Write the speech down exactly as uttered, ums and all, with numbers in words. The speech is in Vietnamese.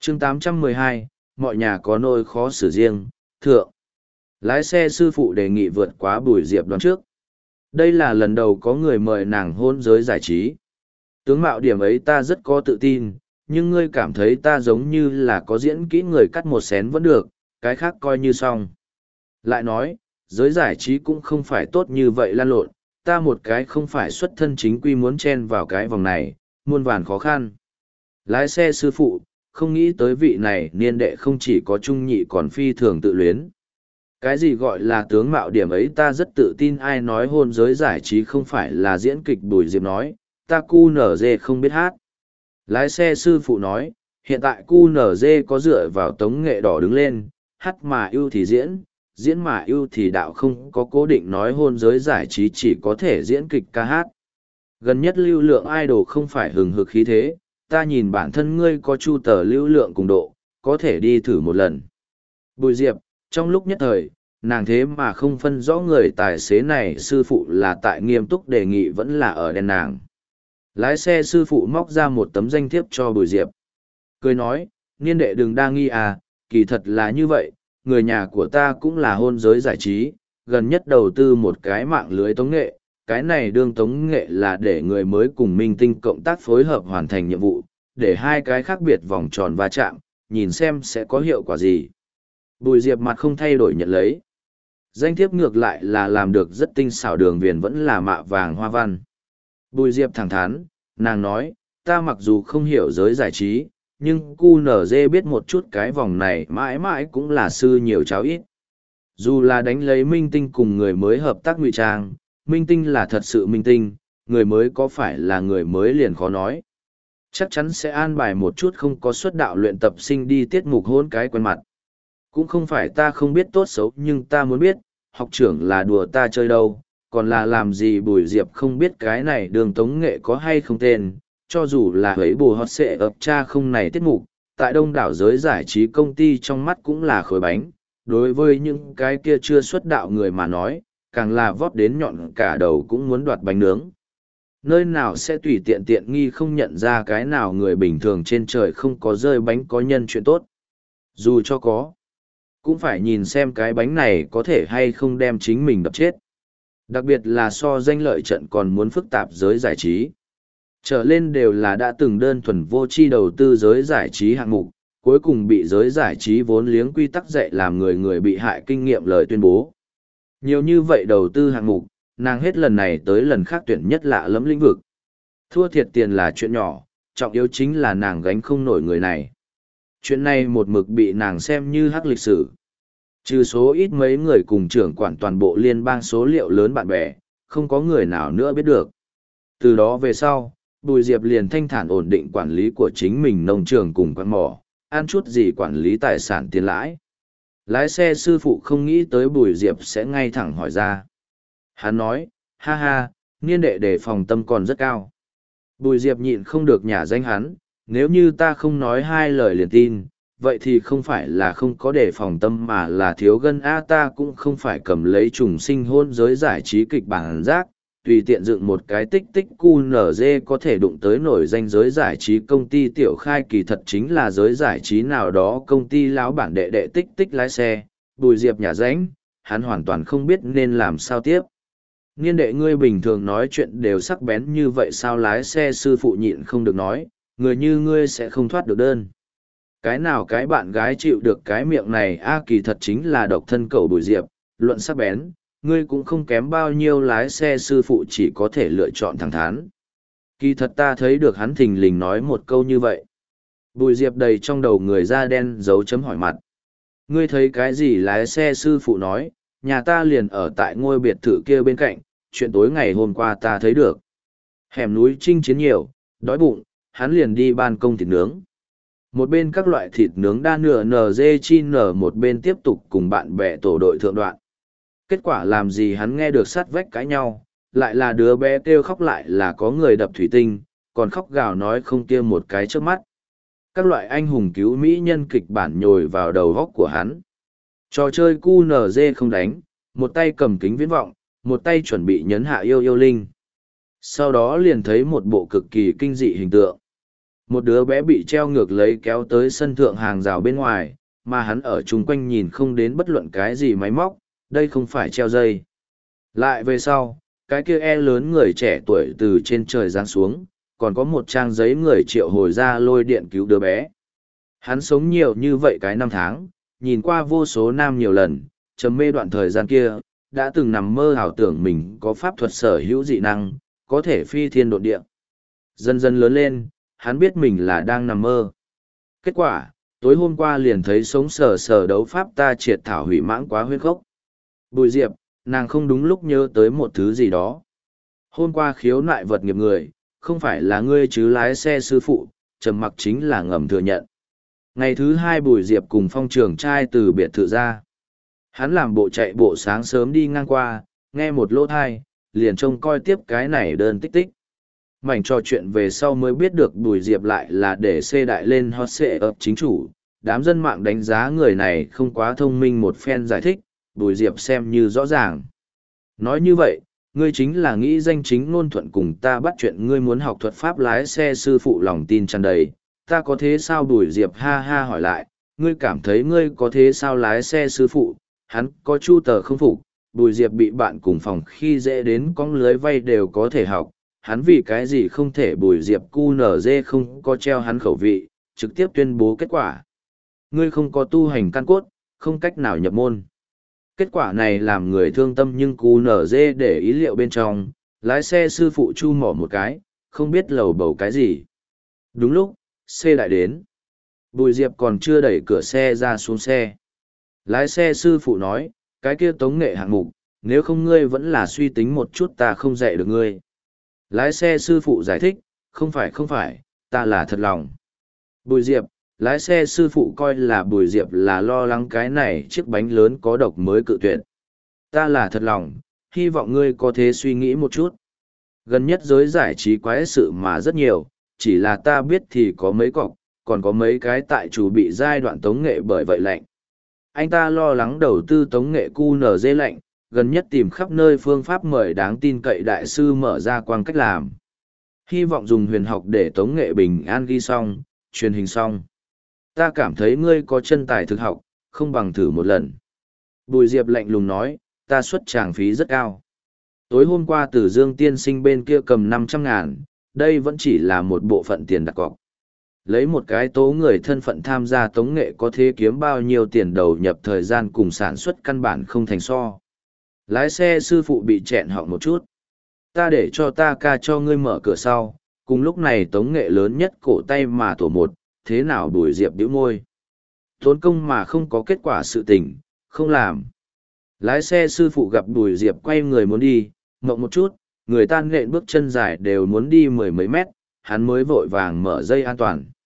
chương tám trăm mười hai, mọi nhà có nôi khó xử riêng, thượng. Lái xe sư phụ đề nghị vượt quá Bùi Diệp đoán trước. Đây là lần đầu có người mời nàng hôn giới giải trí. Tướng mạo điểm ấy ta rất có tự tin, nhưng ngươi cảm thấy ta giống như là có diễn kỹ người cắt một xén vẫn được, cái khác coi như xong. Lại nói, giới giải trí cũng không phải tốt như vậy lan lộn, ta một cái không phải xuất thân chính quy muốn chen vào cái vòng này, muôn vàn khó khăn. Lái xe sư phụ, không nghĩ tới vị này niên đệ không chỉ có trung nhị còn phi thường tự luyến. Cái gì gọi là tướng mạo điểm ấy ta rất tự tin, ai nói hôn giới giải trí không phải là diễn kịch. Bùi Diệp nói, ta cu nở dê không biết hát. Lái xe sư phụ nói, hiện tại cu nở dê có dựa vào tống nghệ đỏ đứng lên, hát mà ưu thì diễn, diễn mà ưu thì đạo, không có cố định nói hôn giới giải trí chỉ có thể diễn kịch ca hát. Gần nhất lưu lượng idol không phải hừng hực khí thế, ta nhìn bản thân ngươi có chu tờ lưu lượng cùng độ, có thể đi thử một lần. Bùi Diệp, trong lúc nhất thời, nàng thế mà không phân rõ người tài xế này sư phụ là tại nghiêm túc đề nghị vẫn là ở đen nàng. Lái xe sư phụ móc ra một tấm danh thiếp cho Bùi Diệp. Cười nói, niên đệ đừng đa nghi à, kỳ thật là như vậy, người nhà của ta cũng là hôn giới giải trí, gần nhất đầu tư một cái mạng lưới tống nghệ. Cái này đương tống nghệ là để người mới cùng minh tinh cộng tác phối hợp hoàn thành nhiệm vụ, để hai cái khác biệt vòng tròn va chạm, nhìn xem sẽ có hiệu quả gì. Bùi Diệp mặt không thay đổi nhận lấy. Danh thiếp ngược lại là làm được rất tinh xảo, đường viền vẫn là mạ vàng hoa văn. Bùi Diệp thẳng thắn, nàng nói, ta mặc dù không hiểu giới giải trí, nhưng cu nở dê biết một chút cái vòng này mãi mãi cũng là sư nhiều cháu ít. Dù là đánh lấy minh tinh cùng người mới hợp tác ngụy trang, minh tinh là thật sự minh tinh, người mới có phải là người mới liền khó nói. Chắc chắn sẽ an bài một chút không có xuất đạo luyện tập sinh đi tiết mục hôn cái quen mặt. Cũng không phải ta không biết tốt xấu, nhưng ta muốn biết, học trưởng là đùa ta chơi đâu, còn là làm gì. Bùi Diệp không biết cái này đường tống nghệ có hay không tên, cho dù là hấy bù hot sẽ ập cha không này tiết mục, tại đông đảo giới giải trí công ty trong mắt cũng là khối bánh, đối với những cái kia chưa xuất đạo người mà nói, càng là vót đến nhọn cả đầu cũng muốn đoạt bánh nướng. Nơi nào sẽ tùy tiện tiện nghi không nhận ra cái nào người bình thường trên trời không có rơi bánh có nhân chuyện tốt. Dù cho có, cũng phải nhìn xem cái bánh này có thể hay không đem chính mình đập chết. Đặc biệt là so danh lợi trận còn muốn phức tạp giới giải trí. Trở lên đều là đã từng đơn thuần vô tri đầu tư giới giải trí hạng mục, cuối cùng bị giới giải trí vốn liếng quy tắc dạy làm người người bị hại kinh nghiệm lời tuyên bố. Nhiều như vậy đầu tư hạng mục, nàng hết lần này tới lần khác tuyển nhất lạ lẫm lĩnh vực. Thua thiệt tiền là chuyện nhỏ, trọng yếu chính là nàng gánh không nổi người này. Chuyện này một mực bị nàng xem như hắc lịch sử. Trừ số ít mấy người cùng trưởng quản toàn bộ liên bang số liệu lớn bạn bè, không có người nào nữa biết được. Từ đó về sau, Bùi Diệp liền thanh thản ổn định quản lý của chính mình nông trường cùng quán mỏ, ăn chút gì quản lý tài sản tiền lãi. Lái xe sư phụ không nghĩ tới Bùi Diệp sẽ ngay thẳng hỏi ra. Hắn nói, ha ha, niên đệ đề phòng tâm còn rất cao. Bùi Diệp nhịn không được nhả danh hắn, nếu như ta không nói hai lời liền tin, vậy thì không phải là không có đề phòng tâm mà là thiếu gân. A ta cũng không phải cầm lấy trùng sinh hôn giới giải trí kịch bản giác, tùy tiện dựng một cái tích tích cu nở dê có thể đụng tới nổi danh giới giải trí công ty tiểu khai, kỳ thật chính là giới giải trí nào đó công ty lão bản đệ đệ tích tích lái xe. Bùi Diệp nhả ránh, hắn hoàn toàn không biết nên làm sao tiếp. Niên đệ ngươi bình thường nói chuyện đều sắc bén như vậy sao? Lái xe sư phụ nhịn không được nói, người như ngươi sẽ không thoát được đơn. Cái nào cái bạn gái chịu được cái miệng này? A kỳ thật chính là độc thân cầu. Bùi Diệp, luận sắc bén, ngươi cũng không kém bao nhiêu. Lái xe sư phụ chỉ có thể lựa chọn thẳng thắn. Kỳ thật ta thấy được hắn thình lình nói một câu như vậy. Bùi Diệp đầy trong đầu người da đen dấu chấm hỏi mặt. Ngươi thấy cái gì? Lái xe sư phụ nói, nhà ta liền ở tại ngôi biệt thự kia bên cạnh, chuyện tối ngày hôm qua ta thấy được. Hẻm núi chinh chiến nhiều, đói bụng, hắn liền đi ban công thịt nướng. Một bên các loại thịt nướng đa nửa nờ dê chi nở, một bên tiếp tục cùng bạn bè tổ đội thượng đoạn. Kết quả làm gì hắn nghe được sát vách cãi nhau, lại là đứa bé kêu khóc, lại là có người đập thủy tinh, còn khóc gào nói không kia một cái trước mắt. Các loại anh hùng cứu mỹ nhân kịch bản nhồi vào đầu góc của hắn. Trò chơi cu nở dê không đánh, một tay cầm kính viễn vọng, một tay chuẩn bị nhấn hạ yêu yêu linh. Sau đó liền thấy một bộ cực kỳ kinh dị hình tượng. Một đứa bé bị treo ngược lấy kéo tới sân thượng hàng rào bên ngoài, mà hắn ở chung quanh nhìn không đến bất luận cái gì máy móc, đây không phải treo dây. Lại về sau, cái kia e lớn người trẻ tuổi từ trên trời giáng xuống, còn có một trang giấy người triệu hồi ra lôi điện cứu đứa bé. Hắn sống nhiều như vậy cái năm tháng, nhìn qua vô số nam nhiều lần, trầm mê đoạn thời gian kia, đã từng nằm mơ ảo tưởng mình có pháp thuật sở hữu dị năng, có thể phi thiên độn địa. Dần dần lớn lên, hắn biết mình là đang nằm mơ. Kết quả, tối hôm qua liền thấy sống sờ sờ đấu pháp ta triệt thảo hủy mãng quá huyên khốc. Bùi Diệp, nàng không đúng lúc nhớ tới một thứ gì đó. Hôm qua khiếu nại vật nghiệp người, không phải là ngươi chứ lái xe sư phụ, trầm mặc chính là ngầm thừa nhận. Ngày thứ hai Bùi Diệp cùng Phong Trường trai từ biệt thự ra. Hắn làm bộ chạy bộ sáng sớm đi ngang qua, nghe một lỗ thai, liền trông coi tiếp cái này đơn tích tích. Mảnh trò chuyện về sau mới biết được Bùi Diệp lại là để xê đại lên hot xệ ập chính chủ. Đám dân mạng đánh giá người này không quá thông minh, một phen giải thích, Bùi Diệp xem như rõ ràng. Nói như vậy, ngươi chính là nghĩ danh chính ngôn thuận cùng ta bắt chuyện ngươi muốn học thuật pháp lái xe sư phụ, lòng tin tràn đầy. Ta có thế sao? Bùi Diệp ha ha hỏi lại, ngươi cảm thấy ngươi có thế sao lái xe sư phụ? Hắn có chu tờ không phục, Bùi Diệp bị bạn cùng phòng khi dễ đến con lưới vay đều có thể học. Hắn vì cái gì không thể? Bùi Diệp cu nở dê không có treo hắn khẩu vị, trực tiếp tuyên bố kết quả. Ngươi không có tu hành căn cốt, không cách nào nhập môn. Kết quả này làm người thương tâm, nhưng cu nở dê để ý liệu bên trong, lái xe sư phụ chu mỏ một cái, không biết lầu bầu cái gì. Đúng lúc, xe lại đến. Bùi Diệp còn chưa đẩy cửa xe ra xuống xe. Lái xe sư phụ nói, cái kia tống nghệ hạng mục, nếu không ngươi vẫn là suy tính một chút, ta không dạy được ngươi. Lái xe sư phụ giải thích, không phải không phải, ta là thật lòng. Bùi Diệp, lái xe sư phụ coi là Bùi Diệp là lo lắng cái này chiếc bánh lớn có độc mới cự tuyệt. Ta là thật lòng, hy vọng ngươi có thể suy nghĩ một chút. Gần nhất giới giải trí quái sự mà rất nhiều, chỉ là ta biết thì có mấy cọc, còn có mấy cái tại chủ bị giai đoạn tống nghệ bởi vậy lạnh. Anh ta lo lắng đầu tư tống nghệ cu nở dê lạnh, gần nhất tìm khắp nơi phương pháp mời đáng tin cậy đại sư mở ra quang cách làm. Hy vọng dùng huyền học để tống nghệ bình an ghi xong, truyền hình xong. Ta cảm thấy ngươi có chân tài thực học, không bằng thử một lần. Bùi Diệp lạnh lùng nói, ta xuất tràng phí rất cao. Tối hôm qua Tử Dương tiên sinh bên kia cầm năm trăm ngàn, đây vẫn chỉ là một bộ phận tiền đặt cọc. Lấy một cái tố người thân phận tham gia tống nghệ có thể kiếm bao nhiêu tiền đầu nhập thời gian cùng sản xuất căn bản không thành so. Lái xe sư phụ bị chẹn họng một chút. Ta để cho ta ca cho ngươi mở cửa sau, cùng lúc này tống nghệ lớn nhất cổ tay mà tổ một, thế nào? Bùi Diệp bĩu môi. Tốn công mà không có kết quả sự tình, không làm. Lái xe sư phụ gặp Bùi Diệp quay người muốn đi, ngậm một chút, người ta nện bước chân dài đều muốn đi mười mấy mét, hắn mới vội vàng mở dây an toàn.